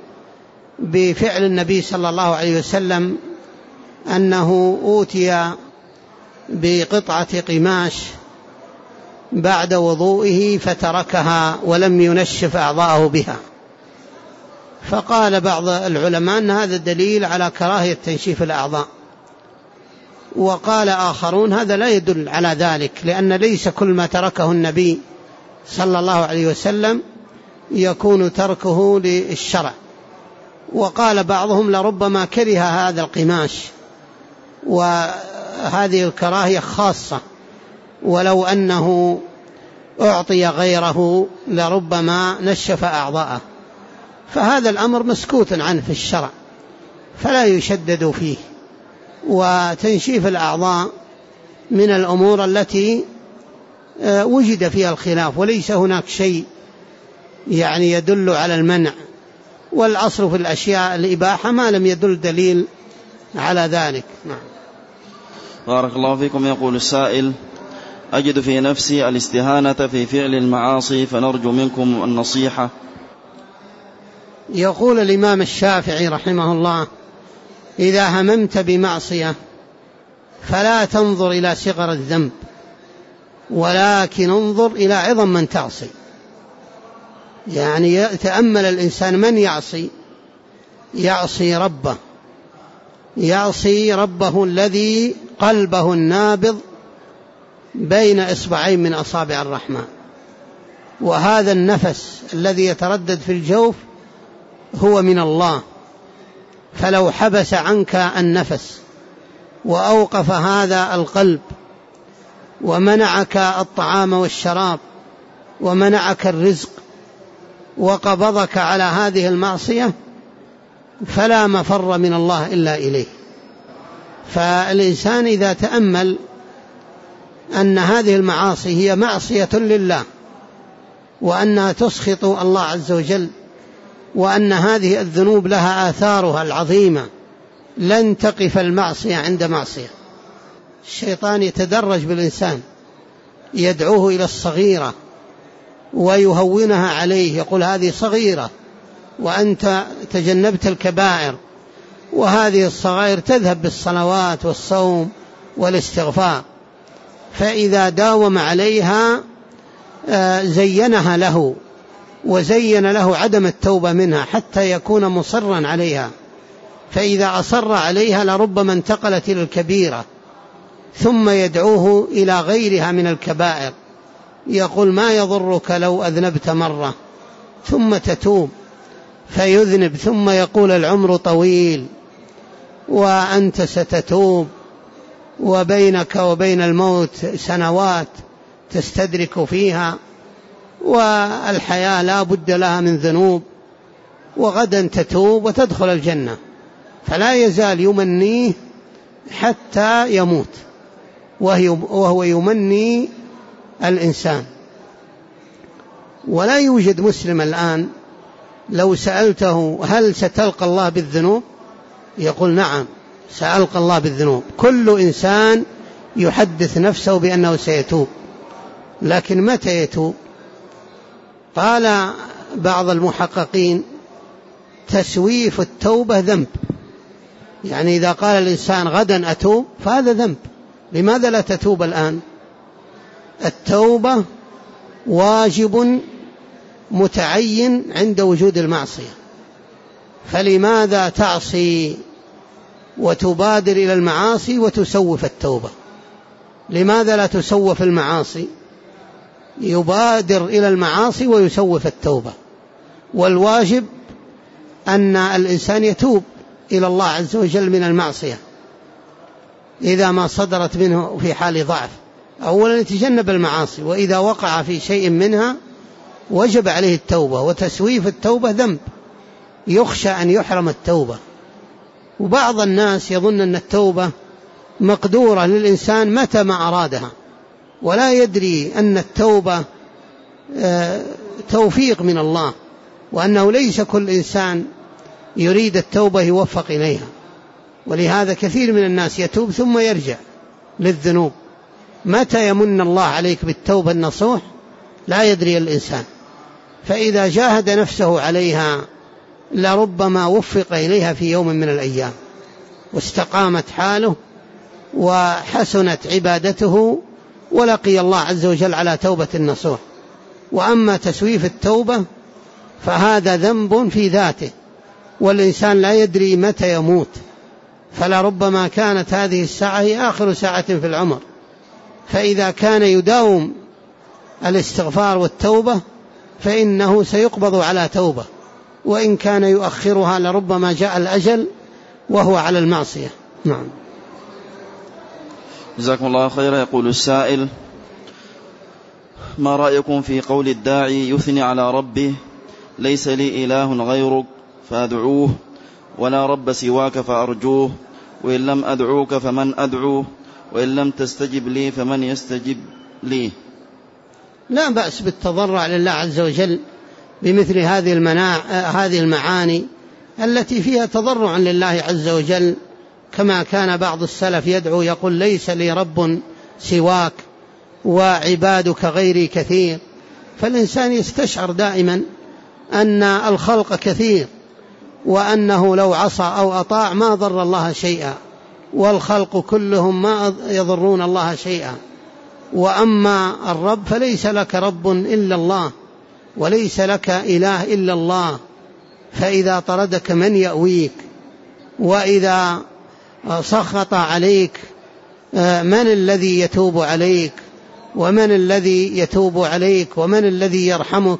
بفعل النبي صلى الله عليه وسلم أنه أوتي بقطعة قماش بعد وضوئه فتركها ولم ينشف أعضاءه بها، فقال بعض العلماء أن هذا دليل على كراهية تنشيف الأعضاء، وقال آخرون هذا لا يدل على ذلك، لأن ليس كل ما تركه النبي صلى الله عليه وسلم يكون تركه للشرع. وقال بعضهم لربما كره هذا القماش، وهذه الكراهية خاصة، ولو أنه أعطي غيره لربما نشف أعضاءه، فهذا الأمر مسكوت عنه في الشرع فلا يشدد فيه. وتنشيف الأعضاء من الأمور التي وجد فيها الخلاف، وليس هناك شيء يعني يدل على المنع، والأصل في الأشياء الإباحة ما لم يدل دليل على ذلك. نعم. بارك الله فيكم. يقول السائل: أجد في نفسي الاستهانة في فعل المعاصي، فنرجو منكم النصيحة. يقول الإمام الشافعي رحمه الله: إذا هممت بمعصية فلا تنظر إلى صغر الذنب، ولكن انظر إلى عظم من تعصي. يعني يتأمل الإنسان من يعصي، يعصي ربه، يعصي ربه الذي قلبه النابض بين إصبعين من أصابع الرحمن، وهذا النفس الذي يتردد في الجوف هو من الله، فلو حبس عنك النفس وأوقف هذا القلب ومنعك الطعام والشراب ومنعك الرزق وقبضك على هذه المعصية فلا مفر من الله إلا إليه. فالإنسان إذا تأمل أن هذه المعاصي هي معصية لله، وأنها تسخط الله عز وجل، وأن هذه الذنوب لها آثارها العظيمة، لن تقف المعصية عند معصية. الشيطان يتدرج بالإنسان، يدعوه إلى الصغيرة ويهونها عليه، يقول هذه صغيرة وأنت تجنبت الكبائر، وهذه الصغائر تذهب بالصلوات والصوم والاستغفار. فإذا داوم عليها زينها له، وزين له عدم التوبة منها حتى يكون مصرا عليها، فإذا أصر عليها لربما انتقلت إلى الكبيرة، ثم يدعوه إلى غيرها من الكبائر، يقول ما يضرك لو أذنبت مرة، ثم تتوب فيذنب، ثم يقول العمر طويل وأنت ستتوب، وبينك وبين الموت سنوات تستدرك فيها، والحياة لا بد لها من ذنوب، وغدا تتوب وتدخل الجنة. فلا يزال يمنيه حتى يموت وهو يمني الإنسان. ولا يوجد مسلم الآن لو سألته هل ستلقى الله بالذنوب يقول نعم سألقى الله بالذنوب. كل إنسان يحدث نفسه بأنه سيتوب، لكن متى يتوب؟ قال بعض المحققين تسويف التوبة ذنب، يعني إذا قال الإنسان غدا أتوب فهذا ذنب. لماذا لا تتوب الآن؟ التوبة واجب متعين عند وجود المعصية، فلماذا تعصي وتبادر إلى المعاصي وتسوف التوبة؟ لماذا لا تسوف المعاصي؟ يبادر إلى المعاصي ويسوف التوبة. والواجب أن الإنسان يتوب إلى الله عز وجل من المعصية إذا ما صدرت منه في حال ضعف. أولا يتجنب المعاصي، وإذا وقع في شيء منها وجب عليه التوبة، وتسويف التوبة ذنب يخشى أن يحرم التوبة. وبعض الناس يظن أن التوبة مقدورة للإنسان متى ما أرادها، ولا يدري أن التوبة توفيق من الله، وأنه ليس كل إنسان يريد التوبة يوفق إليها. ولهذا كثير من الناس يتوب ثم يرجع للذنوب. متى يمن الله عليك بالتوبة النصوح؟ لا يدري الإنسان. فإذا جاهد نفسه عليها لربما وفق إليها في يوم من الأيام واستقامت حاله وحسنت عبادته ولقي الله عز وجل على توبة النصوح. وأما تسويف التوبة فهذا ذنب في ذاته، والإنسان لا يدري متى يموت، فلربما كانت هذه الساعة هي آخر ساعة في العمر، فإذا كان يداوم الاستغفار والتوبة فإنه سيقبض على توبة، وإن كان يؤخرها لربما جاء الأجل وهو على المعصية. نعم. جزاكم الله خيرا. يقول السائل: ما رأيكم في قول الداعي يثني على ربه: ليس لي إله غيرك فأدعوه، ولا رب سواك فأرجوه، وإن لم أدعوك فمن أدعوه، وإن لم تستجب لي فمن يستجب لي؟ لا بأس بالتضرع لله عز وجل بمثل هذه المناع هذه المعاني التي فيها تضرع لله عز وجل، كما كان بعض السلف يدعو يقول: ليس لي رب سواك وعبادك غيري كثير. فالإنسان يستشعر دائما أن الخلق كثير، وأنه لو عصى أو أطاع ما ضر الله شيئا، والخلق كلهم ما يضرون الله شيئا. وأما الرب فليس لك رب إلا الله، وليس لك إله إلا الله، فإذا طردك من يأويك، وإذا سخط عليك من الذي يتوب عليك، ومن الذي يتوب عليك، ومن الذي يرحمك؟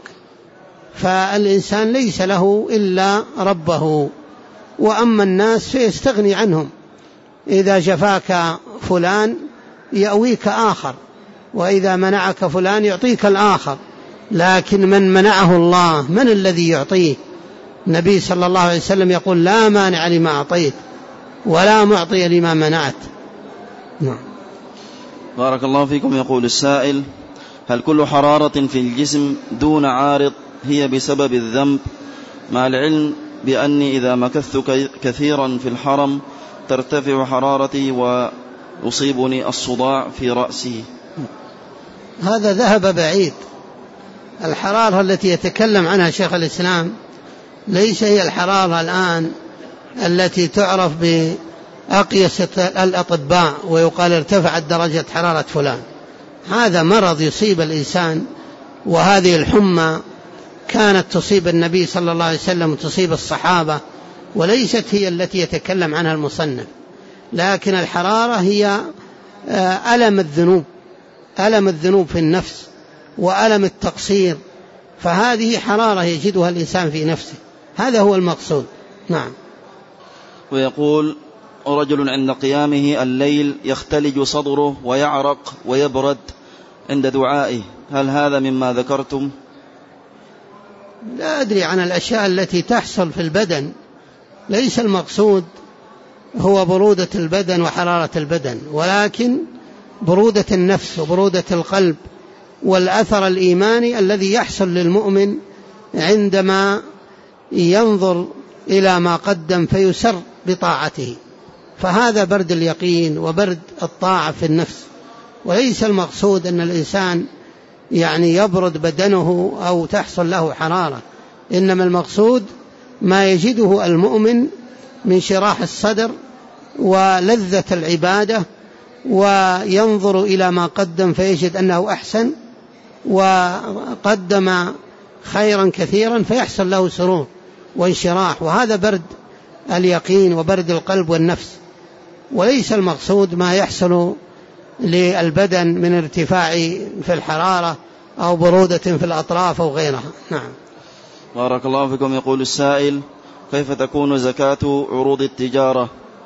فالإنسان ليس له إلا ربه. وأما الناس فيستغني عنهم، إذا جفاك فلان يأويك آخر، وإذا منعك فلان يعطيك الآخر، لكن من منعه الله من الذي يعطيه؟ النبي صلى الله عليه وسلم يقول: لا مانع لما أعطيت ولا معطي لما منعت. نعم. بارك الله فيكم. يقول السائل: هل كل حرارة في الجسم دون عارض هي بسبب الذنب، مع العلم بأني إذا مكثت كثيرا في الحرم ترتفع حرارتي ويصيبني الصداع في رأسي؟ هذا ذهب بعيد. الحرارة التي يتكلم عنها شيخ الإسلام ليس هي الحرارة الآن التي تعرف بأقيس الأطباء ويقال ارتفعت درجة حرارة فلان. هذا مرض يصيب الإنسان، وهذه الحمى كانت تصيب النبي صلى الله عليه وسلم وتصيب الصحابة، وليست هي التي يتكلم عنها المصنف. لكن الحرارة هي ألم الذنوب، ألم الذنوب في النفس وألم التقصير، فهذه حرارة يجدها الإنسان في نفسه، هذا هو المقصود. نعم. ويقول: رجل عند قيامه الليل يختلج صدره ويعرق ويبرد عند دعائه، هل هذا مما ذكرتم؟ لا أدري عن الأشياء التي تحصل في البدن، ليس المقصود هو برودة البدن وحرارة البدن، ولكن برودة النفس وبرودة القلب والأثر الإيماني الذي يحصل للمؤمن عندما ينظر إلى ما قدم فيسر بطاعته، فهذا برد اليقين وبرد الطاعة في النفس. وليس المقصود أن الإنسان يعني يبرد بدنه أو تحصل له حرارة، إنما المقصود ما يجده المؤمن من شراح الصدر ولذة العبادة، وينظر إلى ما قدم فيجد أنه أحسن وقدم خيرا كثيرا فيحصل له سرور وانشراح، وهذا برد اليقين وبرد القلب والنفس. وليس المقصود ما يحصل للبدن من ارتفاع في الحرارة أو برودة في الأطراف أو غيرها. نعم. بارك الله فيكم. يقول السائل: كيف تكون زكاة عروض التجارة؟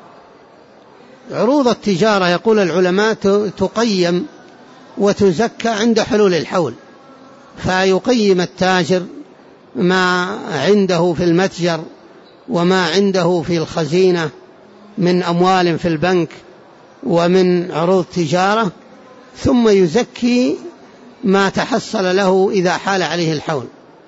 عروض التجارة يقول العلماء تقيم وتزكى عند حلول الحول، فيقيم التاجر ما عنده في المتجر وما عنده في الخزينة من أموال في البنك ومن عروض تجارة، ثم يزكي ما تحصل له إذا حال عليه الحول.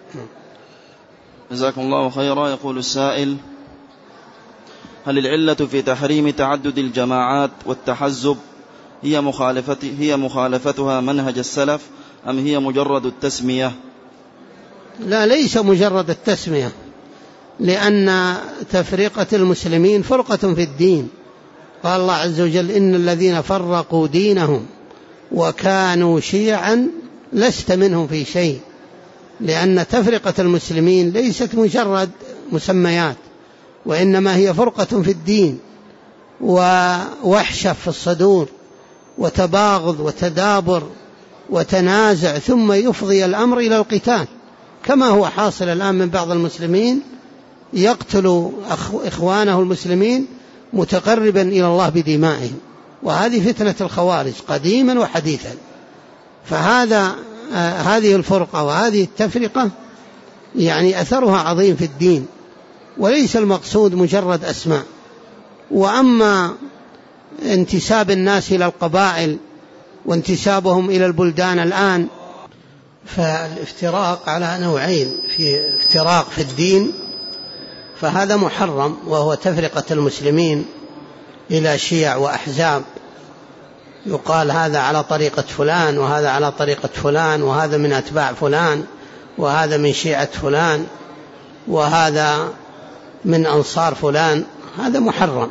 جزاكم الله خيرا. يقول السائل: هل العلة في تحريم تعدد الجماعات والتحزب هي مخالفة هي مخالفتها منهج السلف، أم هي مجرد التسمية؟ لا، ليس مجرد التسمية، لأن تفرقة المسلمين فرقة في الدين. قال الله عز وجل: إن الذين فرقوا دينهم وكانوا شيعا لست منهم في شيء. لأن تفرقة المسلمين ليست مجرد مسميات، وإنما هي فرقة في الدين ووحشة في الصدور وتباغض وتدابر وتنازع، ثم يفضي الأمر إلى القتال، كما هو حاصل الآن من بعض المسلمين يقتل إخوانه المسلمين متقربا إلى الله بدمائهم. وهذه فتنة الخوارج قديما وحديثا. فهذا آه هذه الفرقة وهذه التفرقة يعني أثرها عظيم في الدين، وليس المقصود مجرد أسماء. وأما انتساب الناس إلى القبائل وانتسابهم إلى البلدان الآن، فالافتراق على نوعين: في افتراق في الدين فهذا محرم، وهو تفرقة المسلمين إلى شيع وأحزاب، يقال هذا على طريقة فلان وهذا على طريقة فلان، وهذا من أتباع فلان وهذا من شيعة فلان وهذا من أنصار فلان، هذا محرم.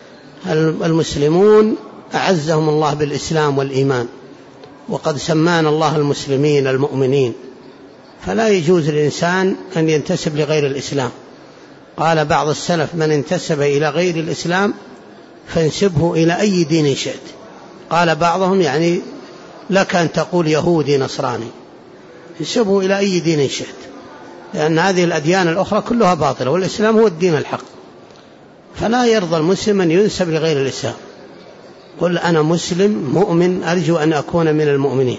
المسلمون أعزهم الله بالإسلام والإيمان، وقد سمان الله المسلمين المؤمنين، فلا يجوز للإنسان أن ينتسب لغير الإسلام. قال بعض السلف: من انتسب إلى غير الإسلام فانسبه إلى أي دين شئت. قال بعضهم: يعني لك أن تقول يهودي نصراني، انسبه إلى أي دين شئت، لأن هذه الأديان الأخرى كلها باطلة، والإسلام هو الدين الحق. فلا يرضى المسلم أن ينسب لغير الإسلام. قل أنا مسلم مؤمن أرجو أن أكون من المؤمنين.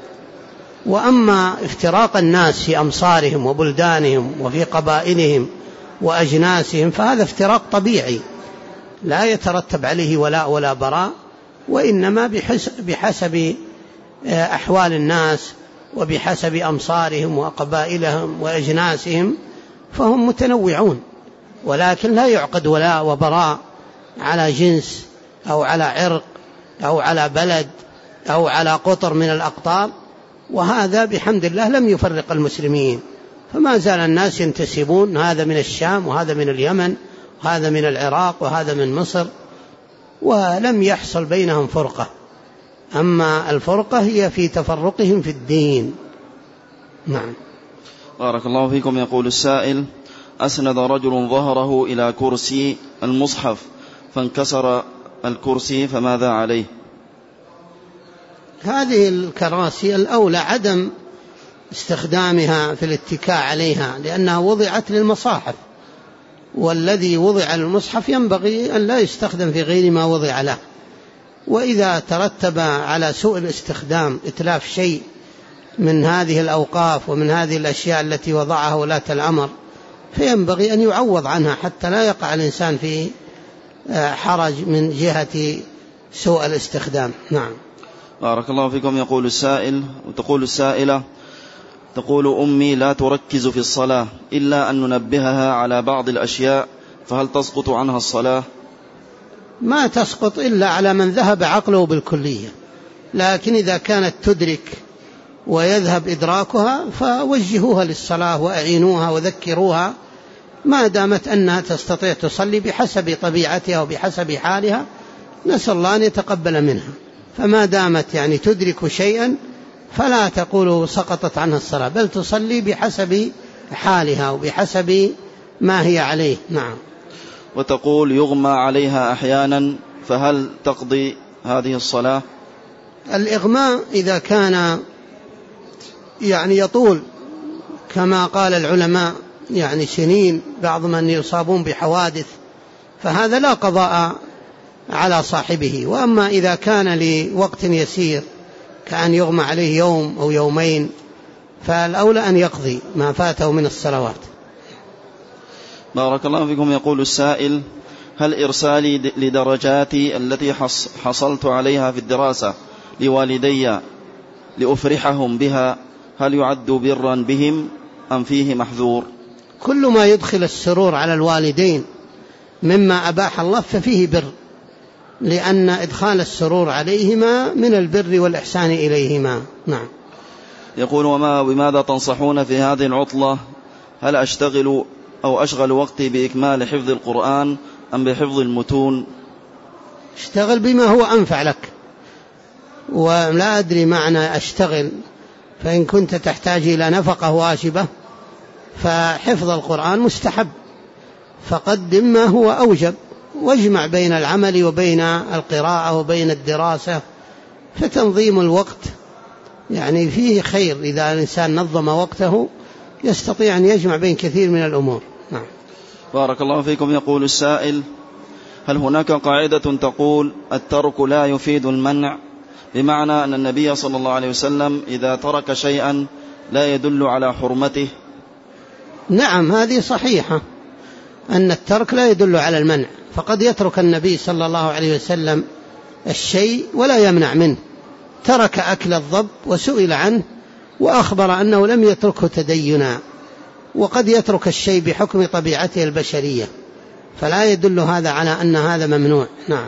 وأما افتراق الناس في أمصارهم وبلدانهم وفي قبائلهم وأجناسهم فهذا افتراق طبيعي لا يترتب عليه ولاء ولا براء، وإنما بحسب أحوال الناس وبحسب أمصارهم وقبائلهم وأجناسهم، فهم متنوعون، ولكن لا يعقد ولاء وبراء على جنس أو على عرق أو على بلد أو على قطر من الأقطار. وهذا بحمد الله لم يفرق المسلمين، فما زال الناس ينتسبون، هذا من الشام وهذا من اليمن وهذا من العراق وهذا من مصر، ولم يحصل بينهم فرقة. أما الفرقة هي في تفرقهم في الدين. نعم. بارك الله فيكم. يقول السائل: أسند رجل ظهره إلى كرسي المصحف فانكسر الكرسي، فماذا عليه؟ هذه الكراسي الأولى عدم استخدامها في الاتكاء عليها، لأنها وضعت للمصاحف، والذي وضع للمصحف ينبغي أن لا يستخدم في غير ما وضع له. وإذا ترتب على سوء الاستخدام إتلاف شيء من هذه الأوقاف ومن هذه الأشياء التي وضعها ولاة الأمر، فينبغي أن يعوض عنها حتى لا يقع الإنسان في حرج من جهة سوء الاستخدام. نعم. بارك الله فيكم. يقول السائل وتقول السائلة: تقول أمي لا تركز في الصلاة إلا أن ننبهها على بعض الأشياء، فهل تسقط عنها الصلاة؟ ما تسقط إلا على من ذهب عقله بالكلية، لكن إذا كانت تدرك ويذهب إدراكها فوجهوها للصلاة وأعينوها وذكروها، ما دامت أنها تستطيع تصلي بحسب طبيعتها وبحسب حالها، نسأل الله أن يتقبل منها. فما دامت يعني تدرك شيئا فلا تقول سقطت عنها الصلاة، بل تصلي بحسب حالها وبحسب ما هي عليه. نعم. وتقول يغمى عليها أحيانا، فهل تقضي هذه الصلاة؟ الإغماء إذا كان يعني يطول كما قال العلماء يعني سنين، بعض من يصابون بحوادث، فهذا لا قضاء على صاحبه. وأما إذا كان لوقت يسير كأن يغمى عليه يوم أو يومين، فالأولى أن يقضي ما فاته من الصلوات. بارك الله فيكم. يقول السائل: هل إرسالي لدرجاتي التي حصلت عليها في الدراسة لوالدي لأفرحهم بها هل يعد برا بهم أم فيه محذور؟ كل ما يدخل السرور على الوالدين مما أباح الله ففيه بر، لأن إدخال السرور عليهما من البر والإحسان إليهما. نعم. يقول: وما بماذا تنصحون في هذه العطلة؟ هل أشتغل أو أشغل وقتي بإكمال حفظ القرآن أم بحفظ المتون؟ اشتغل بما هو أنفع لك، ولا أدري معنى أشتغل، فإن كنت تحتاج إلى نفقة واجبة فحفظ القرآن مستحب، فقدم ما هو أوجب، واجمع بين العمل وبين القراءة وبين الدراسة، فتنظيم الوقت يعني فيه خير. إذا الإنسان نظم وقته يستطيع أن يجمع بين كثير من الأمور. نعم. بارك الله فيكم. يقول السائل: هل هناك قاعدة تقول الترك لا يفيد المنع، بمعنى أن النبي صلى الله عليه وسلم إذا ترك شيئا لا يدل على حرمته؟ نعم، هذه صحيحة، أن الترك لا يدل على المنع، فقد يترك النبي صلى الله عليه وسلم الشيء ولا يمنع منه. ترك أكل الضب وسئل عنه وأخبر أنه لم يتركه تدينا، وقد يترك الشيء بحكم طبيعته البشرية، فلا يدل هذا على أن هذا ممنوع. نعم.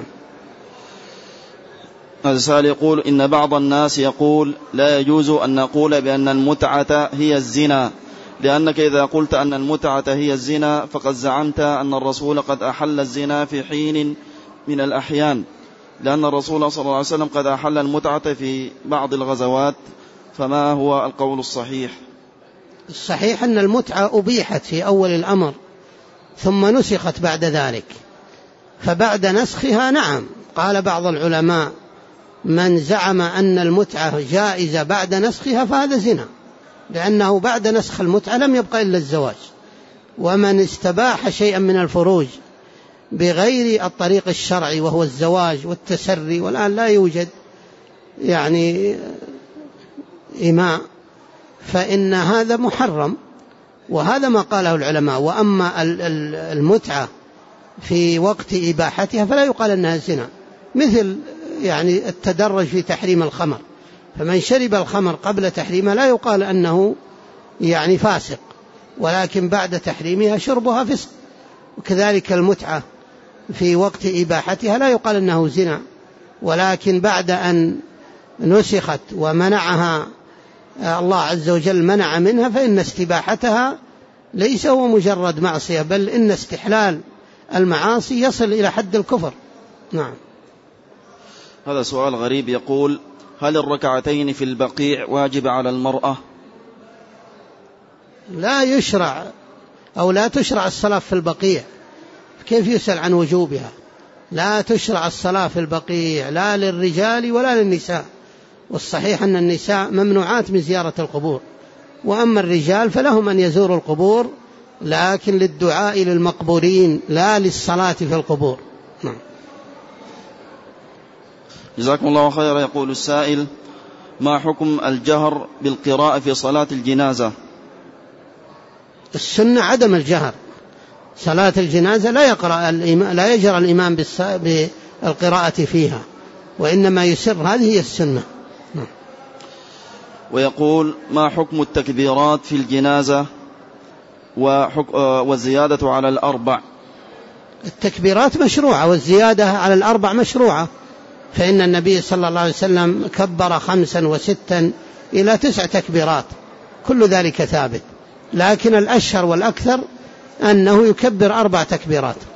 هذا السائل يقول: إن بعض الناس يقول لا يجوز أن نقول بأن المتعة هي الزنا، لأنك إذا قلت أن المتعة هي الزنا فقد زعمت أن الرسول قد أحل الزنا في حين من الأحيان، لأن الرسول صلى الله عليه وسلم قد أحل المتعة في بعض الغزوات، فما هو القول الصحيح؟ الصحيح أن المتعة أبيحت في أول الأمر ثم نسخت بعد ذلك، فبعد نسخها نعم، قال بعض العلماء من زعم أن المتعة جائزة بعد نسخها فهذا زنا، لأنه بعد نسخ المتعة لم يبقى إلا الزواج. ومن استباح شيئا من الفروج بغير الطريق الشرعي وهو الزواج والتسري، والآن لا يوجد يعني إماء، فإن هذا محرم، وهذا ما قاله العلماء. وأما المتعة في وقت إباحتها فلا يقال أنها زنا، مثل يعني التدرج في تحريم الخمر، فمن شرب الخمر قبل تحريمها لا يقال أنه يعني فاسق، ولكن بعد تحريمها شربها فسق. وكذلك المتعة في وقت إباحتها لا يقال أنه زنا، ولكن بعد أن نسخت ومنعها الله عز وجل منع منها، فإن استباحتها ليس هو مجرد معصية، بل إن استحلال المعاصي يصل إلى حد الكفر. نعم. هذا سؤال غريب يقول: هل الركعتين في البقيع واجب على المرأة؟ لا يشرع أو لا تشرع الصلاة في البقيع، كيف يسأل عن وجوبها؟ لا تشرع الصلاة في البقيع لا للرجال ولا للنساء، والصحيح أن النساء ممنوعات من زيارة القبور، وأما الرجال فلهم أن يزوروا القبور لكن للدعاء للمقبورين لا للصلاة في القبور. نعم. جزاكم الله خيرا. يقول السائل: ما حكم الجهر بالقراءة في صلاة الجنازة؟ السنة عدم الجهر. صلاة الجنازة لا يقرأ الإمام، لا يجرى الإمام بالقراءة فيها، وإنما يسر، هذه هي السنة. ويقول: ما حكم التكبيرات في الجنازة والزيادة على الأربع؟ التكبيرات مشروعة والزيادة على الأربع مشروعة، فإن النبي صلى الله عليه وسلم كبر خمسا وستا إلى تسع تكبيرات، كل ذلك ثابت، لكن الأشهر والأكثر أنه يكبر أربع تكبيرات.